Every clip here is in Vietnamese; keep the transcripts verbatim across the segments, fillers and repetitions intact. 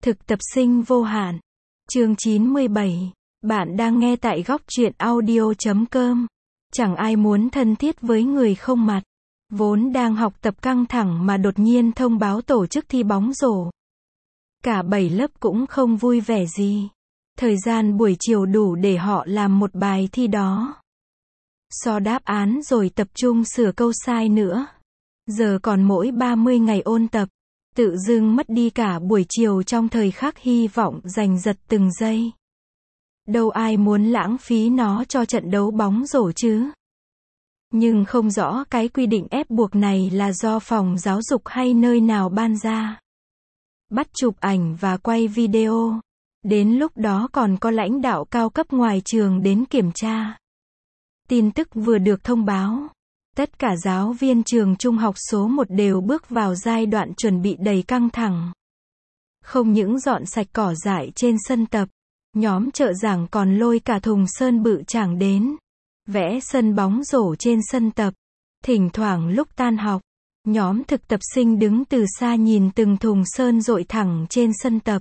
Thực tập sinh vô hạn. Chương chín mươi bảy. Bạn đang nghe tại góc truyện audio chấm com. Chẳng ai muốn thân thiết với người không mặt. Vốn đang học tập căng thẳng mà đột nhiên thông báo tổ chức thi bóng rổ. Cả bảy lớp cũng không vui vẻ gì. Thời gian buổi chiều đủ để họ làm một bài thi đó. So đáp án rồi tập trung sửa câu sai nữa. Giờ còn mỗi ba mươi ngày ôn tập. Tự dưng mất đi cả buổi chiều trong thời khắc hy vọng giành giật từng giây. Đâu ai muốn lãng phí nó cho trận đấu bóng rổ chứ. Nhưng không rõ cái quy định ép buộc này là do phòng giáo dục hay nơi nào ban ra. Bắt chụp ảnh và quay video. Đến lúc đó còn có lãnh đạo cao cấp ngoài trường đến kiểm tra. Tin tức vừa được thông báo. Tất cả giáo viên trường trung học số một đều bước vào giai đoạn chuẩn bị đầy căng thẳng. Không những dọn sạch cỏ dại trên sân tập, nhóm trợ giảng còn lôi cả thùng sơn bự chảng đến. Vẽ sân bóng rổ trên sân tập. Thỉnh thoảng lúc tan học, nhóm thực tập sinh đứng từ xa nhìn từng thùng sơn dội thẳng trên sân tập.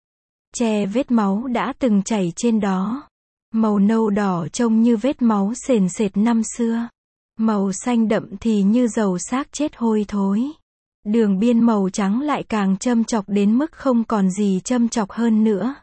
Che vết máu đã từng chảy trên đó. Màu nâu đỏ trông như vết máu sền sệt năm xưa. Màu xanh đậm thì như dầu xác chết hôi thối. Đường biên màu trắng lại càng châm chọc đến mức không còn gì châm chọc hơn nữa.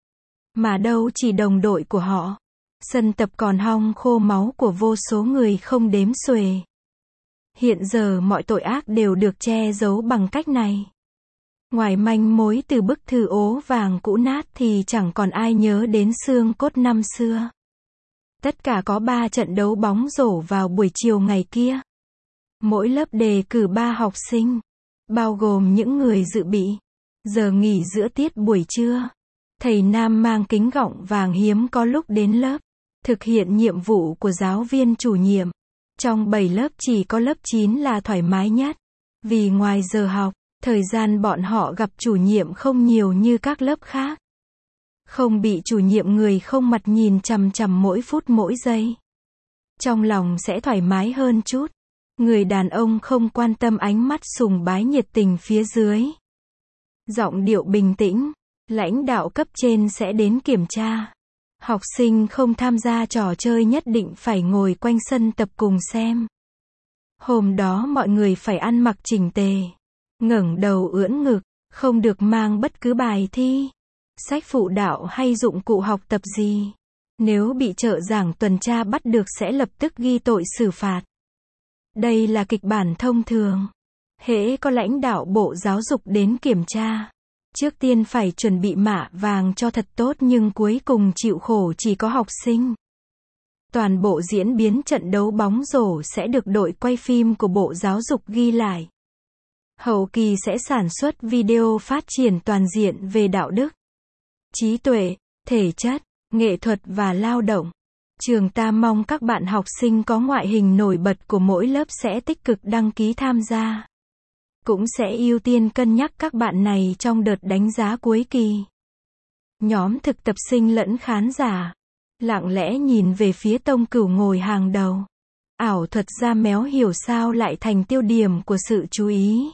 Mà đâu chỉ đồng đội của họ. Sân tập còn hong khô máu của vô số người không đếm xuể. Hiện giờ mọi tội ác đều được che giấu bằng cách này. Ngoài manh mối từ bức thư ố vàng cũ nát thì chẳng còn ai nhớ đến xương cốt năm xưa. Tất cả có ba trận đấu bóng rổ vào buổi chiều ngày kia. Mỗi lớp đề cử ba học sinh, bao gồm những người dự bị. Giờ nghỉ giữa tiết buổi trưa. Thầy Nam mang kính gọng vàng hiếm có lúc đến lớp, thực hiện nhiệm vụ của giáo viên chủ nhiệm. Trong bảy lớp chỉ có lớp chín là thoải mái nhất. Vì ngoài giờ học, thời gian bọn họ gặp chủ nhiệm không nhiều như các lớp khác. Không bị chủ nhiệm người không mặt nhìn chằm chằm mỗi phút mỗi giây. Trong lòng sẽ thoải mái hơn chút. Người đàn ông không quan tâm ánh mắt sùng bái nhiệt tình phía dưới. Giọng điệu bình tĩnh. Lãnh đạo cấp trên sẽ đến kiểm tra. Học sinh không tham gia trò chơi nhất định phải ngồi quanh sân tập cùng xem. Hôm đó mọi người phải ăn mặc chỉnh tề. Ngẩng đầu ưỡn ngực. Không được mang bất cứ bài thi, sách phụ đạo hay dụng cụ học tập gì. Nếu bị trợ giảng tuần tra bắt được sẽ lập tức ghi tội xử phạt. Đây là kịch bản thông thường. Hễ có lãnh đạo Bộ Giáo dục đến kiểm tra, trước tiên phải chuẩn bị mạ vàng cho thật tốt nhưng cuối cùng chịu khổ chỉ có học sinh. Toàn bộ diễn biến trận đấu bóng rổ sẽ được đội quay phim của Bộ Giáo dục ghi lại. Hậu kỳ sẽ sản xuất video phát triển toàn diện về đạo đức, trí tuệ, thể chất, nghệ thuật và lao động. Trường ta mong các bạn học sinh có ngoại hình nổi bật của mỗi lớp sẽ tích cực đăng ký tham gia. Cũng sẽ ưu tiên cân nhắc các bạn này trong đợt đánh giá cuối kỳ. Nhóm thực tập sinh lẫn khán giả lặng lẽ nhìn về phía Tông Cửu ngồi hàng đầu. Ảo thuật gia méo hiểu sao lại thành tiêu điểm của sự chú ý.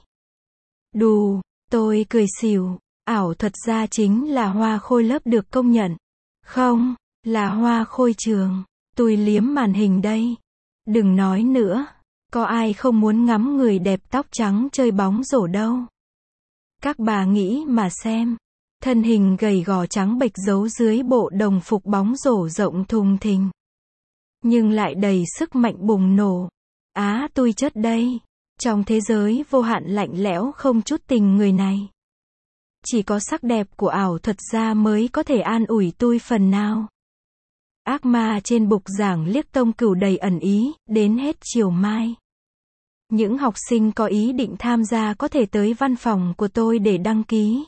Đù, tôi cười xỉu. Ảo thuật gia chính là Hoa Khôi lớp được công nhận. Không, là Hoa Khôi trường. Tôi liếm màn hình đây. Đừng nói nữa. Có ai không muốn ngắm người đẹp tóc trắng chơi bóng rổ đâu. Các bà nghĩ mà xem. Thân hình gầy gò trắng bệch giấu dưới bộ đồng phục bóng rổ rộng thùng thình. Nhưng lại đầy sức mạnh bùng nổ. Á tôi chất đây. Trong thế giới vô hạn lạnh lẽo không chút tình người này. Chỉ có sắc đẹp của ảo thuật gia mới có thể an ủi tôi phần nào. Ác ma trên bục giảng liếc Tông Cửu đầy ẩn ý, đến hết chiều mai. Những học sinh có ý định tham gia có thể tới văn phòng của tôi để đăng ký.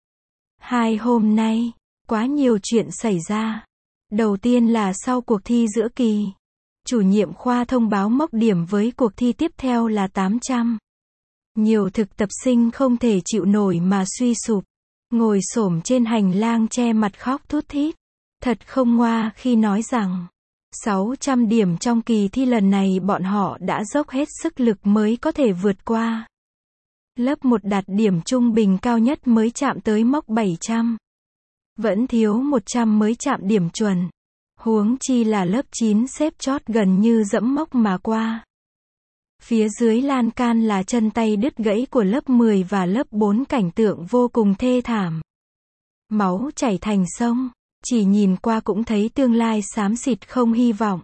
Hai hôm nay, quá nhiều chuyện xảy ra. Đầu tiên là sau cuộc thi giữa kỳ. Chủ nhiệm khoa thông báo mốc điểm với cuộc thi tiếp theo là tám trăm. Nhiều thực tập sinh không thể chịu nổi mà suy sụp. Ngồi xổm trên hành lang che mặt khóc thút thít. Thật không ngoa khi nói rằng sáu trăm điểm trong kỳ thi lần này bọn họ đã dốc hết sức lực mới có thể vượt qua. Lớp một đạt điểm trung bình cao nhất mới chạm tới mốc bảy trăm. Vẫn thiếu một trăm mới chạm điểm chuẩn. Huống chi là lớp chín xếp chót gần như dẫm mốc mà qua. Phía dưới lan can là chân tay đứt gãy của lớp mười và lớp bốn, cảnh tượng vô cùng thê thảm. Máu chảy thành sông, chỉ nhìn qua cũng thấy tương lai xám xịt không hy vọng.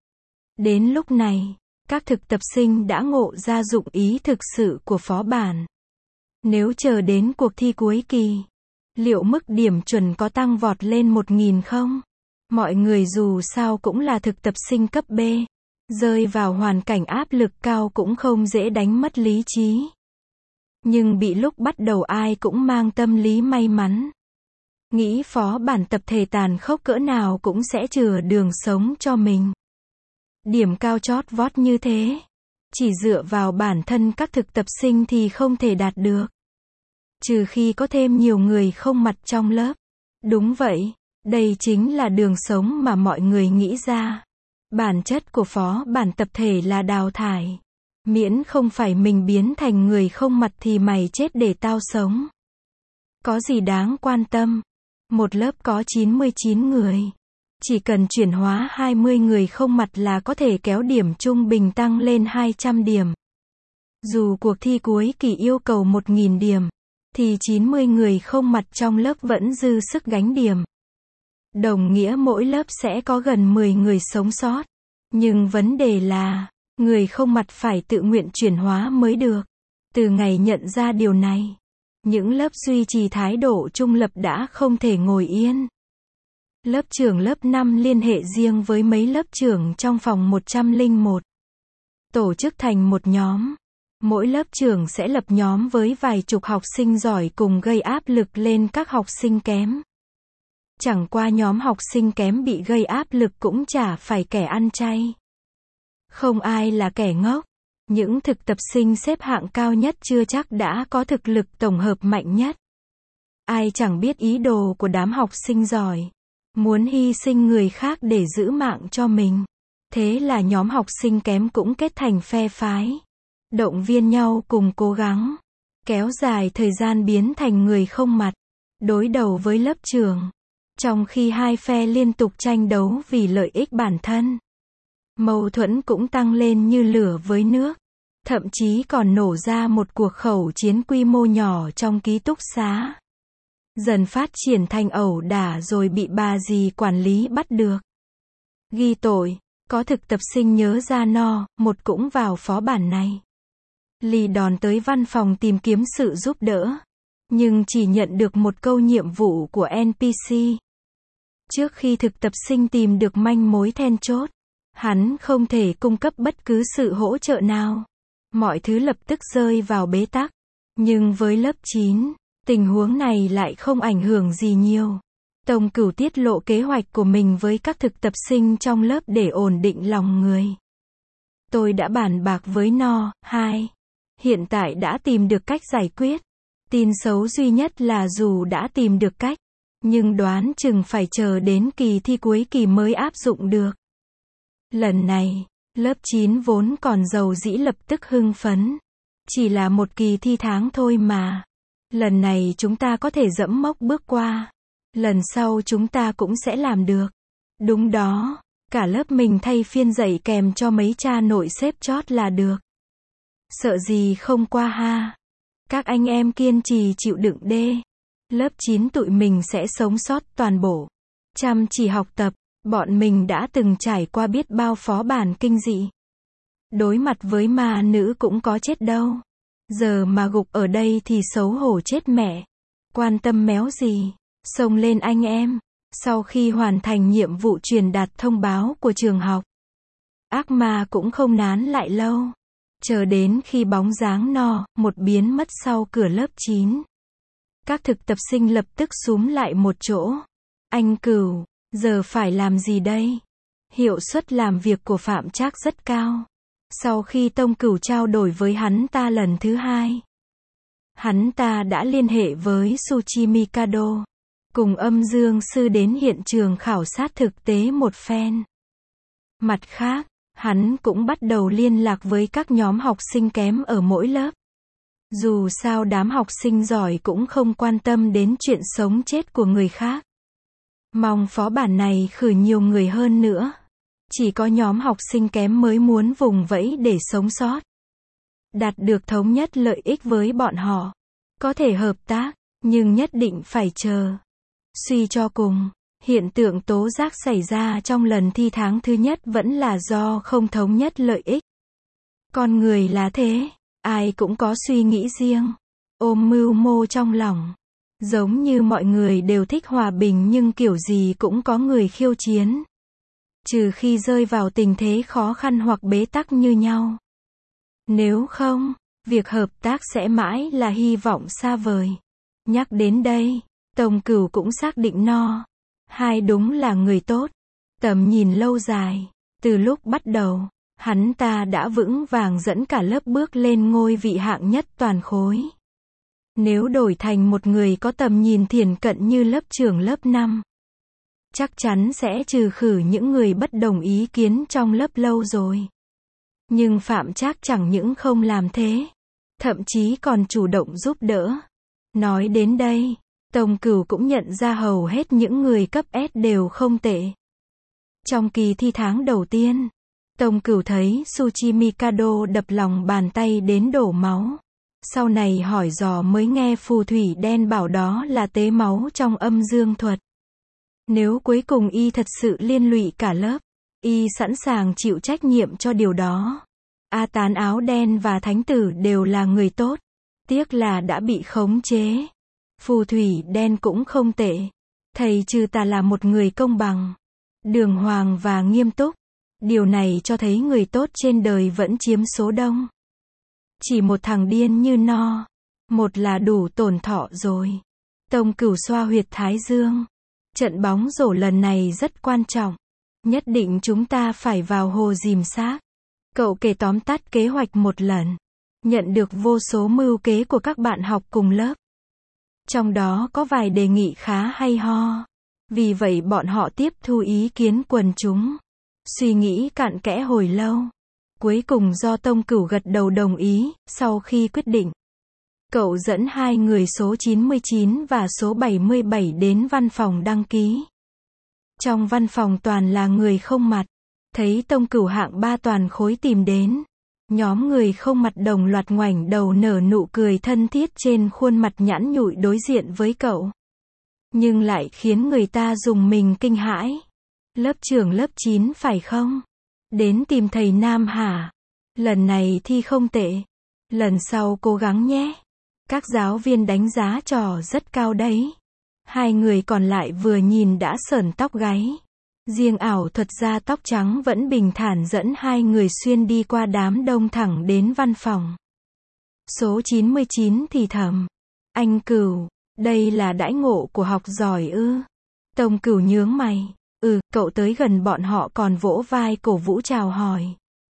Đến lúc này, các thực tập sinh đã ngộ ra dụng ý thực sự của phó bản. Nếu chờ đến cuộc thi cuối kỳ, liệu mức điểm chuẩn có tăng vọt lên một nghìn không? Mọi người dù sao cũng là thực tập sinh cấp B, rơi vào hoàn cảnh áp lực cao cũng không dễ đánh mất lý trí. Nhưng bị lúc bắt đầu ai cũng mang tâm lý may mắn. Nghĩ phó bản tập thể tàn khốc cỡ nào cũng sẽ chừa đường sống cho mình. Điểm cao chót vót như thế, chỉ dựa vào bản thân các thực tập sinh thì không thể đạt được. Trừ khi có thêm nhiều người không mặt trong lớp. Đúng vậy, đây chính là đường sống mà mọi người nghĩ ra. Bản chất của phó bản tập thể là đào thải. Miễn không phải mình biến thành người không mặt thì mày chết để tao sống. Có gì đáng quan tâm. Một lớp có chín mươi chín người. Chỉ cần chuyển hóa hai mươi người không mặt là có thể kéo điểm trung bình tăng lên hai trăm điểm. Dù cuộc thi cuối kỳ yêu cầu một nghìn điểm, thì chín mươi người không mặt trong lớp vẫn dư sức gánh điểm. Đồng nghĩa mỗi lớp sẽ có gần mười người sống sót. Nhưng vấn đề là, người không mặt phải tự nguyện chuyển hóa mới được. Từ ngày nhận ra điều này, những lớp duy trì thái độ trung lập đã không thể ngồi yên. Lớp trưởng lớp năm liên hệ riêng với mấy lớp trưởng trong phòng một trăm lẻ một. Tổ chức thành một nhóm. Mỗi lớp trưởng sẽ lập nhóm với vài chục học sinh giỏi cùng gây áp lực lên các học sinh kém. Chẳng qua nhóm học sinh kém bị gây áp lực cũng chả phải kẻ ăn chay. Không ai là kẻ ngốc. Những thực tập sinh xếp hạng cao nhất chưa chắc đã có thực lực tổng hợp mạnh nhất. Ai chẳng biết ý đồ của đám học sinh giỏi. Muốn hy sinh người khác để giữ mạng cho mình. Thế là nhóm học sinh kém cũng kết thành phe phái. Động viên nhau cùng cố gắng. Kéo dài thời gian biến thành người không mặt. Đối đầu với lớp trưởng. Trong khi hai phe liên tục tranh đấu vì lợi ích bản thân. Mâu thuẫn cũng tăng lên như lửa với nước. Thậm chí còn nổ ra một cuộc khẩu chiến quy mô nhỏ trong ký túc xá. Dần phát triển thành ẩu đả rồi bị bà dì quản lý bắt được. Ghi tội, có thực tập sinh nhớ ra no, một cũng vào phó bản này. Lì đòn tới văn phòng tìm kiếm sự giúp đỡ. Nhưng chỉ nhận được một câu nhiệm vụ của en pê xê. Trước khi thực tập sinh tìm được manh mối then chốt, hắn không thể cung cấp bất cứ sự hỗ trợ nào. Mọi thứ lập tức rơi vào bế tắc. Nhưng với lớp chín, tình huống này lại không ảnh hưởng gì nhiều. Tông Cửu tiết lộ kế hoạch của mình với các thực tập sinh trong lớp để ổn định lòng người. Tôi đã bàn bạc với nó, hai. Hiện tại đã tìm được cách giải quyết. Tin xấu duy nhất là dù đã tìm được cách, nhưng đoán chừng phải chờ đến kỳ thi cuối kỳ mới áp dụng được. Lần này, lớp chín vốn còn giàu dĩ lập tức hưng phấn. Chỉ là một kỳ thi tháng thôi mà. Lần này chúng ta có thể dẫm mốc bước qua. Lần sau chúng ta cũng sẽ làm được. Đúng đó, cả lớp mình thay phiên dạy kèm cho mấy cha nội xếp chót là được. Sợ gì không qua ha. Các anh em kiên trì chịu đựng đê. Lớp chín tụi mình sẽ sống sót toàn bộ. Chăm chỉ học tập, bọn mình đã từng trải qua biết bao phó bản kinh dị. Đối mặt với ma nữ cũng có chết đâu. Giờ mà gục ở đây thì xấu hổ chết mẹ. Quan tâm méo gì. Xông lên anh em. Sau khi hoàn thành nhiệm vụ truyền đạt thông báo của trường học, ác ma cũng không nán lại lâu. Chờ đến khi bóng dáng no, một biến mất sau cửa lớp chín. Các thực tập sinh lập tức xúm lại một chỗ. Anh Cửu, giờ phải làm gì đây? Hiệu suất làm việc của Phạm Trác rất cao. Sau khi Tông Cửu trao đổi với hắn ta lần thứ hai, hắn ta đã liên hệ với Suchi Mikado, cùng Âm Dương Sư đến hiện trường khảo sát thực tế một phen. Mặt khác, hắn cũng bắt đầu liên lạc với các nhóm học sinh kém ở mỗi lớp. Dù sao đám học sinh giỏi cũng không quan tâm đến chuyện sống chết của người khác. Mong phó bản này khử nhiều người hơn nữa. Chỉ có nhóm học sinh kém mới muốn vùng vẫy để sống sót. Đạt được thống nhất lợi ích với bọn họ. Có thể hợp tác, nhưng nhất định phải chờ. Suy cho cùng, hiện tượng tố giác xảy ra trong lần thi tháng thứ nhất vẫn là do không thống nhất lợi ích. Con người là thế, ai cũng có suy nghĩ riêng, ôm mưu mô trong lòng. Giống như mọi người đều thích hòa bình nhưng kiểu gì cũng có người khiêu chiến. Trừ khi rơi vào tình thế khó khăn hoặc bế tắc như nhau. Nếu không, việc hợp tác sẽ mãi là hy vọng xa vời. Nhắc đến đây, Tông Cửu cũng xác định no. Hai đúng là người tốt. Tầm nhìn lâu dài. Từ lúc bắt đầu, hắn ta đã vững vàng dẫn cả lớp bước lên ngôi vị hạng nhất toàn khối. Nếu đổi thành một người có tầm nhìn thiển cận như lớp trưởng lớp năm, chắc chắn sẽ trừ khử những người bất đồng ý kiến trong lớp lâu rồi. Nhưng Phạm Trác chẳng những không làm thế, thậm chí còn chủ động giúp đỡ. Nói đến đây, Tông Cửu cũng nhận ra hầu hết những người cấp S đều không tệ. Trong kỳ thi tháng đầu tiên, Tông Cửu thấy Tsuchi Mikado đập lòng bàn tay đến đổ máu. Sau này hỏi dò mới nghe phù thủy đen bảo đó là tế máu trong âm dương thuật. Nếu cuối cùng y thật sự liên lụy cả lớp, y sẵn sàng chịu trách nhiệm cho điều đó. A Tán áo đen và Thánh Tử đều là người tốt. Tiếc là đã bị khống chế. Phù thủy đen cũng không tệ. Thầy Trừ Tà là một người công bằng, đường hoàng và nghiêm túc. Điều này cho thấy người tốt trên đời vẫn chiếm số đông. Chỉ một thằng điên như no, một là đủ tổn thọ rồi. Tông Cửu xoa huyệt thái dương. Trận bóng rổ lần này rất quan trọng. Nhất định chúng ta phải vào hồ dìm xác. Cậu kể tóm tắt kế hoạch một lần. Nhận được vô số mưu kế của các bạn học cùng lớp. Trong đó có vài đề nghị khá hay ho. Vì vậy bọn họ tiếp thu ý kiến quần chúng. Suy nghĩ cặn kẽ hồi lâu. Cuối cùng do Tông Cửu gật đầu đồng ý, sau khi quyết định. Cậu dẫn hai người số chín mươi chín và số bảy mươi bảy đến văn phòng đăng ký. Trong văn phòng toàn là người không mặt. Thấy Tông Cửu hạng ba toàn khối tìm đến. Nhóm người không mặt đồng loạt ngoảnh đầu nở nụ cười thân thiết trên khuôn mặt nhẵn nhụi đối diện với cậu. Nhưng lại khiến người ta rùng mình kinh hãi. Lớp trưởng lớp chín phải không? Đến tìm thầy Nam hả? Lần này thi không tệ. Lần sau cố gắng nhé. Các giáo viên đánh giá trò rất cao đấy. Hai người còn lại vừa nhìn đã sởn tóc gáy. Riêng ảo thuật gia tóc trắng vẫn bình thản dẫn hai người xuyên đi qua đám đông thẳng đến văn phòng. Số chín mươi chín thì thầm. Anh Cửu, đây là đãi ngộ của học giỏi ư? Tông Cửu nhướng mày. Ừ, cậu tới gần bọn họ còn vỗ vai cổ vũ chào hỏi.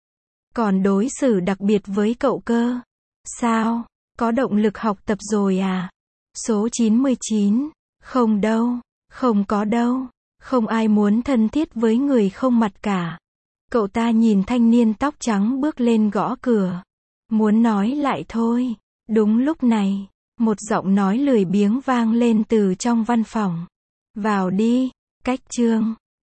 Còn đối xử đặc biệt với cậu cơ. Sao? Có động lực học tập rồi à? Số chín mươi chín. Không đâu. Không có đâu. Không ai muốn thân thiết với người không mặt cả. Cậu ta nhìn thanh niên tóc trắng bước lên gõ cửa. Muốn nói lại thôi. Đúng lúc này, một giọng nói lười biếng vang lên từ trong văn phòng. Vào đi, Cách Trương.